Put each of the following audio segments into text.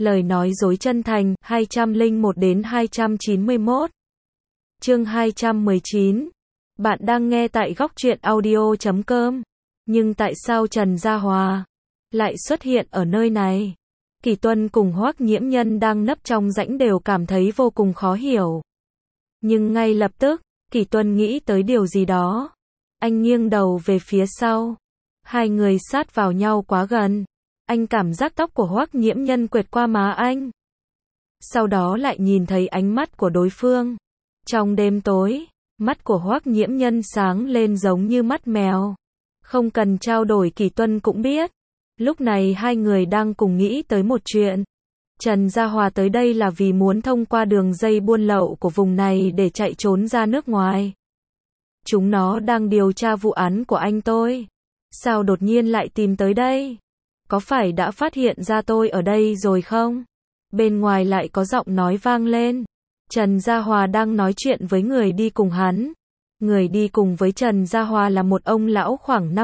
Lời nói dối chân thành, 201 đến 291. Chương 219. Bạn đang nghe tại góc truyện audio.com. Nhưng tại sao Trần Gia Hòa lại xuất hiện ở nơi này? Kỳ Tuân cùng Hoắc Nhiễm Nhân đang nấp trong rãnh đều cảm thấy vô cùng khó hiểu. Nhưng ngay lập tức, Kỳ Tuân nghĩ tới điều gì đó. Anh nghiêng đầu về phía sau. Hai người sát vào nhau quá gần. Anh cảm giác tóc của Hoắc Nhiễm Nhân quệt qua má anh. Sau đó lại nhìn thấy ánh mắt của đối phương. Trong đêm tối, mắt của Hoắc Nhiễm Nhân sáng lên giống như mắt mèo. Không cần trao đổi Kỳ Tuân cũng biết. Lúc này hai người đang cùng nghĩ tới một chuyện. Trần Gia Hòa tới đây là vì muốn thông qua đường dây buôn lậu của vùng này để chạy trốn ra nước ngoài. Chúng nó đang điều tra vụ án của anh tôi. Sao đột nhiên lại tìm tới đây? Có phải đã phát hiện ra tôi ở đây rồi không? Bên ngoài lại có giọng nói vang lên. Trần Gia Hòa đang nói chuyện với người đi cùng hắn. Người đi cùng với Trần Gia Hòa là một ông lão khoảng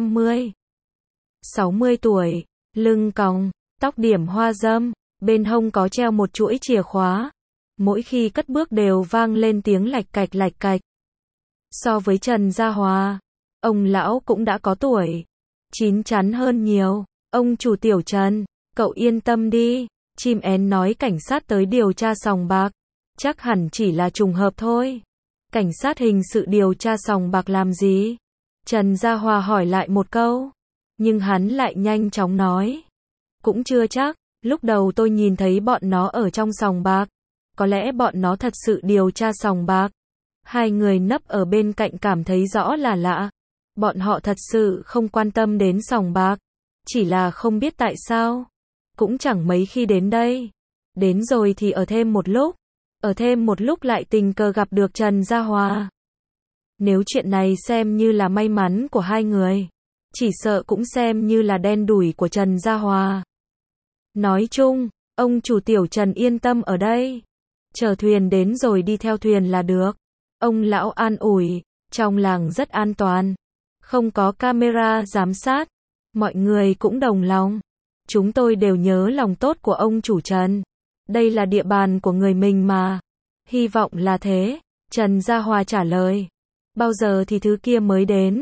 50-60 tuổi, lưng còng, tóc điểm hoa râm, bên hông có treo một chuỗi chìa khóa. Mỗi khi cất bước đều vang lên tiếng lạch cạch. So với Trần Gia Hòa, ông lão cũng đã có tuổi, chín chắn hơn nhiều. Ông chủ Tiểu Trần, cậu yên tâm đi, chim én nói cảnh sát tới điều tra sòng bạc, chắc hẳn chỉ là trùng hợp thôi. Cảnh sát hình sự điều tra sòng bạc làm gì? Trần Gia Hòa hỏi lại một câu, nhưng hắn lại nhanh chóng nói. Cũng chưa chắc, lúc đầu tôi nhìn thấy bọn nó ở trong sòng bạc, có lẽ bọn nó thật sự điều tra sòng bạc. Hai người nấp ở bên cạnh cảm thấy rõ là lạ. Bọn họ thật sự không quan tâm đến sòng bạc. Chỉ là không biết tại sao. Cũng chẳng mấy khi đến đây. Đến rồi thì ở thêm một lúc. Ở thêm một lúc lại tình cờ gặp được Trần Gia Hòa. Nếu chuyện này xem như là may mắn của hai người, chỉ sợ cũng xem như là đen đủi của Trần Gia Hòa. Nói chung, ông chủ Tiểu Trần yên tâm ở đây. Chờ thuyền đến rồi đi theo thuyền là được. Ông lão an ủi, trong làng rất an toàn. Không có camera giám sát. Mọi người cũng đồng lòng. Chúng tôi đều nhớ lòng tốt của ông chủ Trần. Đây là địa bàn của người mình mà. Hy vọng là thế. Trần Gia Hòa trả lời. Bao giờ thì thứ kia mới đến?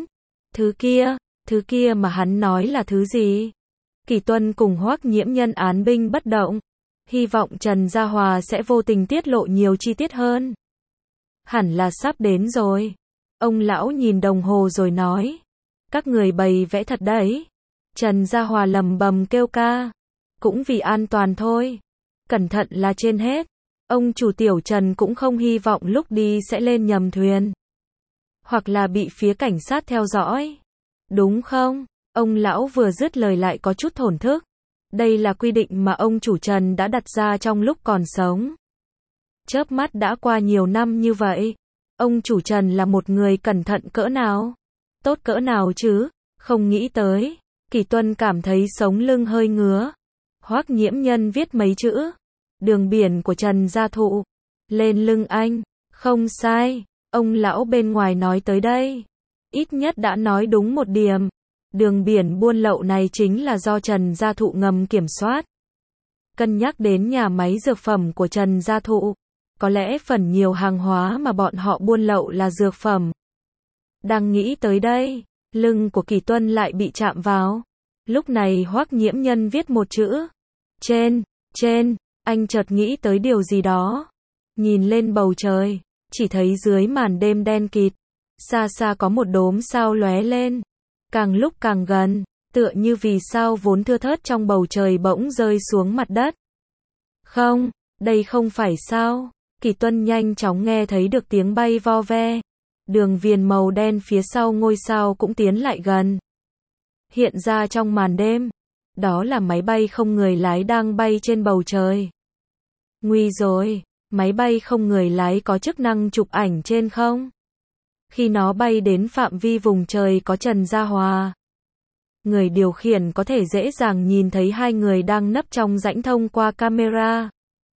Thứ kia mà hắn nói là thứ gì? Kỳ Tuân cùng Hoắc Nhiễm Nhân án binh bất động. Hy vọng Trần Gia Hòa sẽ vô tình tiết lộ nhiều chi tiết hơn. Hẳn là sắp đến rồi. Ông lão nhìn đồng hồ rồi nói. Các người bày vẽ thật đấy. Trần Gia Hòa lầm bầm kêu ca. Cũng vì an toàn thôi. Cẩn thận là trên hết. Ông chủ Tiểu Trần cũng không hy vọng lúc đi sẽ lên nhầm thuyền. Hoặc là bị phía cảnh sát theo dõi. Đúng không? Ông lão vừa dứt lời lại có chút thổn thức. Đây là quy định mà ông chủ Trần đã đặt ra trong lúc còn sống. Chớp mắt đã qua nhiều năm như vậy. Ông chủ Trần là một người cẩn thận cỡ nào? Tốt cỡ nào chứ? Không nghĩ tới. Kỳ Tuân cảm thấy sống lưng hơi ngứa. Hoắc Nhiễm Nhân viết mấy chữ. Đường biển của Trần Gia Thụ. Lên lưng anh. Không sai. Ông lão bên ngoài nói tới đây. Ít nhất đã nói đúng một điểm. Đường biển buôn lậu này chính là do Trần Gia Thụ ngầm kiểm soát. Cân nhắc đến nhà máy dược phẩm của Trần Gia Thụ. Có lẽ phần nhiều hàng hóa mà bọn họ buôn lậu là dược phẩm. Đang nghĩ tới đây, lưng của Kỳ Tuân lại bị chạm vào. Lúc này Hoắc Nhiễm Nhân viết một chữ. Trên, anh chợt nghĩ tới điều gì đó. Nhìn lên bầu trời, chỉ thấy dưới màn đêm đen kịt. Xa xa có một đốm sao lóe lên. Càng lúc càng gần, tựa như vì sao vốn thưa thớt trong bầu trời bỗng rơi xuống mặt đất. Không, đây không phải sao. Kỳ Tuân nhanh chóng nghe thấy được tiếng bay vo ve. Đường viền màu đen phía sau ngôi sao cũng tiến lại gần. Hiện ra trong màn đêm. Đó là máy bay không người lái đang bay trên bầu trời. Nguy rồi, máy bay không người lái có chức năng chụp ảnh trên không? Khi nó bay đến phạm vi vùng trời có Trần Gia Hòa, người điều khiển có thể dễ dàng nhìn thấy hai người đang nấp trong rãnh thông qua camera.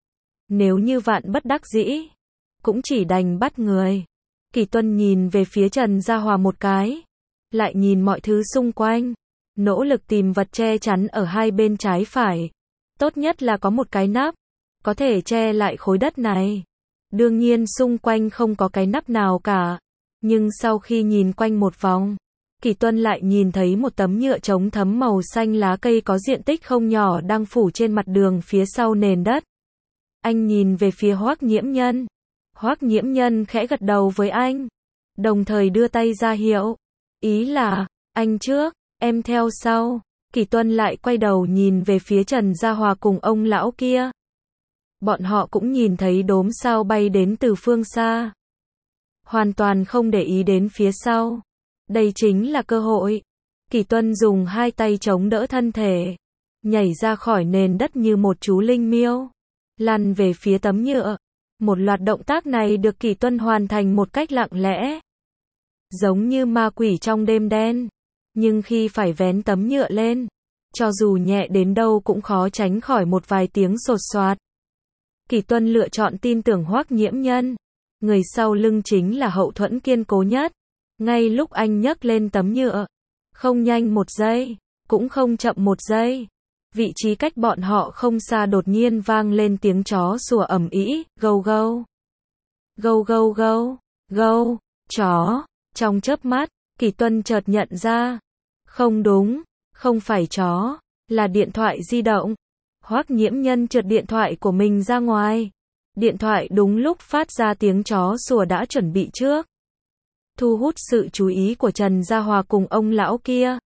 Nếu như vạn bất đắc dĩ, cũng chỉ đành bắt người. Kỳ Tuân nhìn về phía Trần Gia Hòa một cái, lại nhìn mọi thứ xung quanh, nỗ lực tìm vật che chắn ở hai bên trái phải. Tốt nhất là có một cái nắp, có thể che lại khối đất này. Đương nhiên xung quanh không có cái nắp nào cả. Nhưng sau khi nhìn quanh một vòng, Kỳ Tuân lại nhìn thấy một tấm nhựa chống thấm màu xanh lá cây có diện tích không nhỏ đang phủ trên mặt đường phía sau nền đất. Anh nhìn về phía Hoắc Nhiễm Nhân. Hoắc Nhiễm Nhân khẽ gật đầu với anh, đồng thời đưa tay ra hiệu. Ý là, anh trước, em theo sau. Kỳ Tuân lại quay đầu nhìn về phía Trần Gia Hòa cùng ông lão kia. Bọn họ cũng nhìn thấy đốm sao bay đến từ phương xa. Hoàn toàn không để ý đến phía sau. Đây chính là cơ hội. Kỳ Tuân dùng hai tay chống đỡ thân thể, nhảy ra khỏi nền đất như một chú linh miêu, lăn về phía tấm nhựa. Một loạt động tác này được Kỳ Tuân hoàn thành một cách lặng lẽ, giống như ma quỷ trong đêm đen. Nhưng khi phải vén tấm nhựa lên, cho dù nhẹ đến đâu cũng khó tránh khỏi một vài tiếng sột soạt. Kỳ Tuân lựa chọn tin tưởng Hoắc Nhiễm Nhân. Người sau lưng chính là hậu thuẫn kiên cố nhất. Ngay lúc anh nhấc lên tấm nhựa, không nhanh một giây, cũng không chậm một giây, vị trí cách bọn họ không xa đột nhiên vang lên tiếng chó sủa ầm ĩ, gâu gâu. Gâu gâu gâu, gâu, chó. Trong chớp mắt, Kỳ Tuân chợt nhận ra, không đúng, không phải chó, là điện thoại di động. Hoắc Nhiễm Nhân trượt điện thoại của mình ra ngoài. Điện thoại đúng lúc phát ra tiếng chó sủa đã chuẩn bị trước, thu hút sự chú ý của Trần Gia Hòa cùng ông lão kia.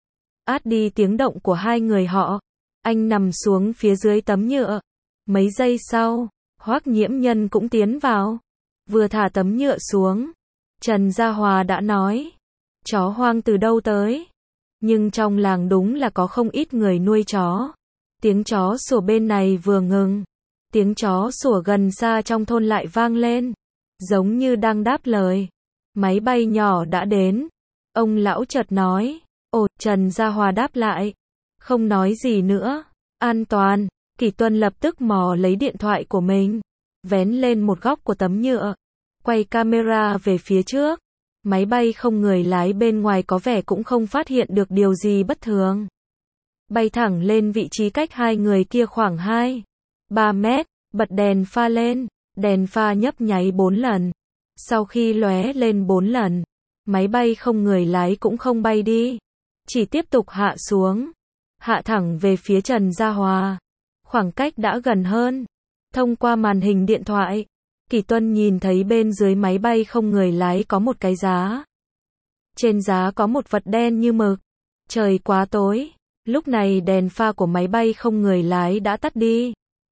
Át đi tiếng động của hai người họ, anh nằm xuống phía dưới tấm nhựa. Mấy giây sau, Hoắc Nhiễm Nhân cũng tiến vào. Vừa thả tấm nhựa xuống, Trần Gia Hòa đã nói, chó hoang từ đâu tới? Nhưng trong làng đúng là có không ít người nuôi chó. Tiếng chó sủa bên này vừa ngừng, tiếng chó sủa gần xa trong thôn lại vang lên, giống như đang đáp lời. Máy bay nhỏ đã đến. Ông lão chợt nói. Ồ, Trần Gia Hòa đáp lại. Không nói gì nữa. An toàn. Kỳ Tuân lập tức mò lấy điện thoại của mình, vén lên một góc của tấm nhựa, quay camera về phía trước. Máy bay không người lái bên ngoài có vẻ cũng không phát hiện được điều gì bất thường. Bay thẳng lên vị trí cách hai người kia khoảng 2-3 mét, bật đèn pha lên. Đèn pha nhấp nháy 4 lần. Sau khi lóe lên 4 lần, máy bay không người lái cũng không bay đi, chỉ tiếp tục hạ xuống, hạ thẳng về phía Trần Gia Hòa. Khoảng cách đã gần hơn. Thông qua màn hình điện thoại, Kỳ Tuân nhìn thấy bên dưới máy bay không người lái có một cái giá. Trên giá có một vật đen như mực. Trời quá tối, lúc này đèn pha của máy bay không người lái đã tắt đi.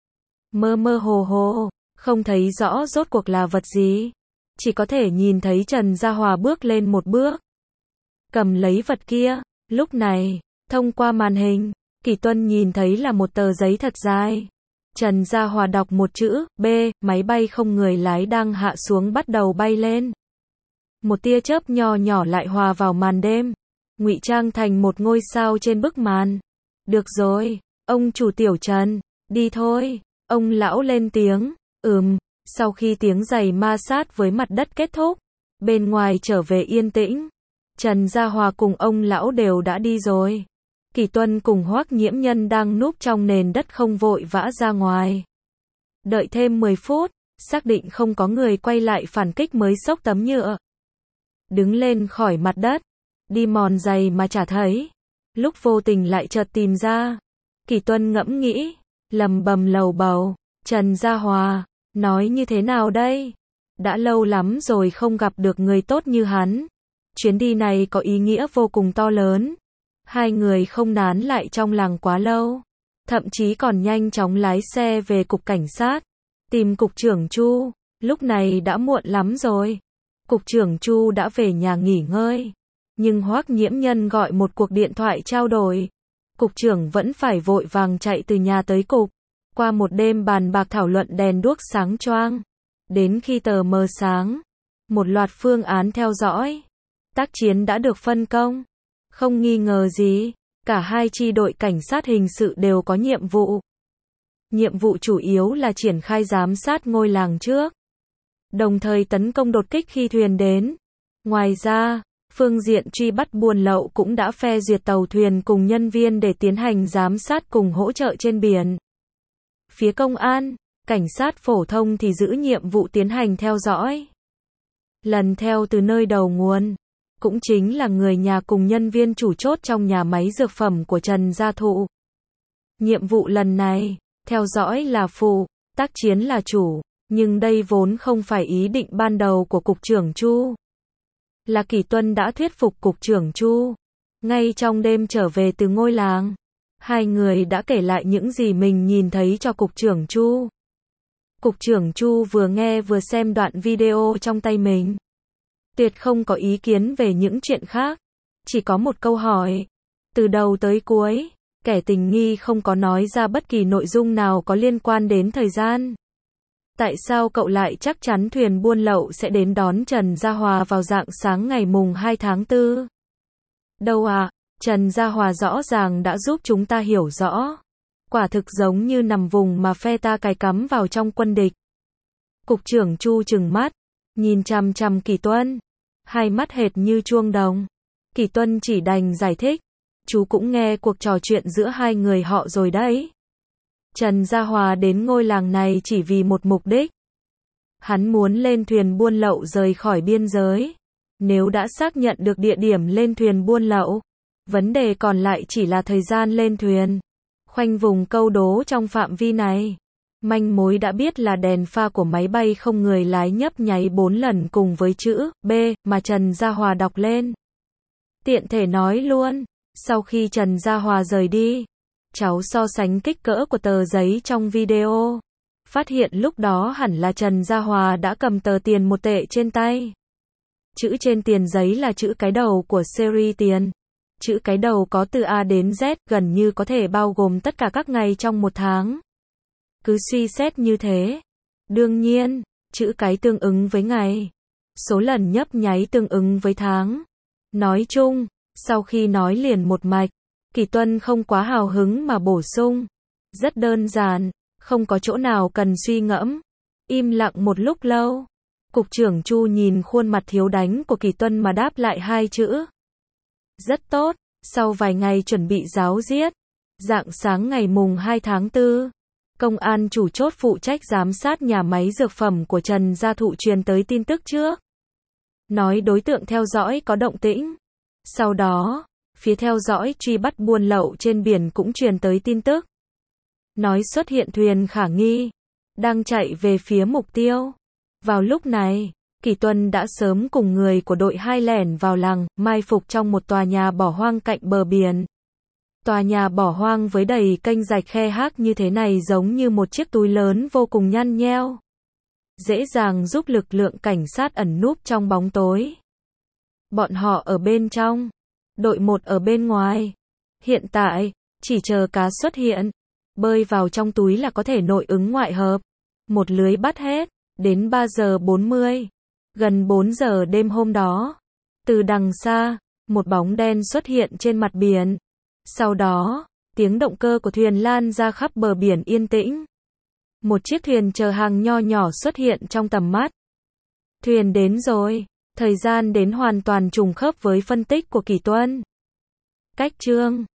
Mơ mơ hồ hồ, không thấy rõ rốt cuộc là vật gì. Chỉ có thể nhìn thấy Trần Gia Hòa bước lên một bước, cầm lấy vật kia. Lúc này, thông qua màn hình, Kỳ Tuân nhìn thấy là một tờ giấy thật dài. Trần Gia Hòa đọc một chữ, B, máy bay không người lái đang hạ xuống bắt đầu bay lên. Một tia chớp nho nhỏ lại hòa vào màn đêm, ngụy trang thành một ngôi sao trên bức màn. Được rồi, ông chủ Tiểu Trần, đi thôi. Ông lão lên tiếng, sau khi tiếng giày ma sát với mặt đất kết thúc, bên ngoài trở về yên tĩnh. Trần Gia Hòa cùng ông lão đều đã đi rồi. Kỳ Tuân cùng Hoắc Nhiễm Nhân đang núp trong nền đất không vội vã ra ngoài. Đợi thêm 10 phút, xác định không có người quay lại phản kích mới xốc tấm nhựa. Đứng lên khỏi mặt đất, đi mòn giày mà chả thấy. Lúc vô tình lại chợt tìm ra. Kỳ Tuân ngẫm nghĩ, lầm bầm lầu bầu, Trần Gia Hòa, nói như thế nào đây? Đã lâu lắm rồi không gặp được người tốt như hắn. Chuyến đi này có ý nghĩa vô cùng to lớn. Hai người không nán lại trong làng quá lâu, thậm chí còn nhanh chóng lái xe về cục cảnh sát, tìm cục trưởng Chu. Lúc này đã muộn lắm rồi. Cục trưởng Chu đã về nhà nghỉ ngơi, nhưng Hoắc Nhiễm Nhân gọi một cuộc điện thoại trao đổi. Cục trưởng vẫn phải vội vàng chạy từ nhà tới cục. Qua một đêm bàn bạc thảo luận đèn đuốc sáng choang, đến khi tờ mờ sáng, một loạt phương án theo dõi, tác chiến đã được phân công. Không nghi ngờ gì, cả hai chi đội cảnh sát hình sự đều có nhiệm vụ. Nhiệm vụ chủ yếu là triển khai giám sát ngôi làng trước, đồng thời tấn công đột kích khi thuyền đến. Ngoài ra, phương diện truy bắt buôn lậu cũng đã phê duyệt tàu thuyền cùng nhân viên để tiến hành giám sát cùng hỗ trợ trên biển. Phía công an, cảnh sát phổ thông thì giữ nhiệm vụ tiến hành theo dõi. Lần theo từ nơi đầu nguồn, cũng chính là người nhà cùng nhân viên chủ chốt trong nhà máy dược phẩm của Trần Gia Thụ. Nhiệm vụ lần này, theo dõi là phụ, tác chiến là chủ, nhưng đây vốn không phải ý định ban đầu của Cục trưởng Chu. Là Kỷ Tuân đã thuyết phục Cục trưởng Chu. Ngay trong đêm trở về từ ngôi làng, hai người đã kể lại những gì mình nhìn thấy cho Cục trưởng Chu. Cục trưởng Chu vừa nghe vừa xem đoạn video trong tay mình. Tuyệt không có ý kiến về những chuyện khác. Chỉ có một câu hỏi. Từ đầu tới cuối, kẻ tình nghi không có nói ra bất kỳ nội dung nào có liên quan đến thời gian. Tại sao cậu lại chắc chắn thuyền buôn lậu sẽ đến đón Trần Gia Hòa vào rạng sáng ngày mùng 2 tháng 4? Đâu à, Trần Gia Hòa rõ ràng đã giúp chúng ta hiểu rõ. Quả thực giống như nằm vùng mà phe ta cài cắm vào trong quân địch. Cục trưởng Chu trừng mắt, nhìn chằm chằm Kỷ Tuân, hai mắt hệt như chuông đồng. Kỷ Tuân chỉ đành giải thích, chú cũng nghe cuộc trò chuyện giữa hai người họ rồi đấy. Trần Gia Hòa đến ngôi làng này chỉ vì một mục đích. Hắn muốn lên thuyền buôn lậu rời khỏi biên giới. Nếu đã xác nhận được địa điểm lên thuyền buôn lậu, vấn đề còn lại chỉ là thời gian lên thuyền. Khoanh vùng câu đố trong phạm vi này. Manh mối đã biết là đèn pha của máy bay không người lái nhấp nháy 4 lần cùng với chữ B mà Trần Gia Hòa đọc lên. Tiện thể nói luôn, sau khi Trần Gia Hòa rời đi, cháu so sánh kích cỡ của tờ giấy trong video. Phát hiện lúc đó hẳn là Trần Gia Hòa đã cầm tờ tiền 1 tệ trên tay. Chữ trên tiền giấy là chữ cái đầu của series tiền. Chữ cái đầu có từ A đến Z, gần như có thể bao gồm tất cả các ngày trong một tháng. Cứ suy xét như thế. Đương nhiên, chữ cái tương ứng với ngày. Số lần nhấp nháy tương ứng với tháng. Nói chung, sau khi nói liền một mạch, Kỷ Tuân không quá hào hứng mà bổ sung. Rất đơn giản, không có chỗ nào cần suy ngẫm. Im lặng một lúc lâu. Cục trưởng Chu nhìn khuôn mặt thiếu đánh của Kỷ Tuân mà đáp lại 2 chữ. Rất tốt, sau vài ngày chuẩn bị giáo giết. Rạng sáng ngày mùng 2 tháng 4, công an chủ chốt phụ trách giám sát nhà máy dược phẩm của Trần Gia Thụ truyền tới tin tức trước. Nói đối tượng theo dõi có động tĩnh. Sau đó, phía theo dõi truy bắt buôn lậu trên biển cũng truyền tới tin tức. Nói xuất hiện thuyền khả nghi, đang chạy về phía mục tiêu. Vào lúc này, Kỷ Tuân đã sớm cùng người của đội 2 lẻn vào làng, mai phục trong một tòa nhà bỏ hoang cạnh bờ biển. Tòa nhà bỏ hoang với đầy kênh rạch khe hác như thế này giống như một chiếc túi lớn vô cùng nhăn nheo. Dễ dàng giúp lực lượng cảnh sát ẩn núp trong bóng tối. Bọn họ ở bên trong, đội 1 ở bên ngoài. Hiện tại, chỉ chờ cá xuất hiện, bơi vào trong túi là có thể nội ứng ngoại hợp. Một lưới bắt hết, đến 3 giờ 40. Gần 4 giờ đêm hôm đó, từ đằng xa, một bóng đen xuất hiện trên mặt biển. Sau đó, tiếng động cơ của thuyền lan ra khắp bờ biển yên tĩnh. Một chiếc thuyền chở hàng nho nhỏ xuất hiện trong tầm mắt. Thuyền đến rồi, thời gian đến hoàn toàn trùng khớp với phân tích của Kỷ Tuân. Cách chương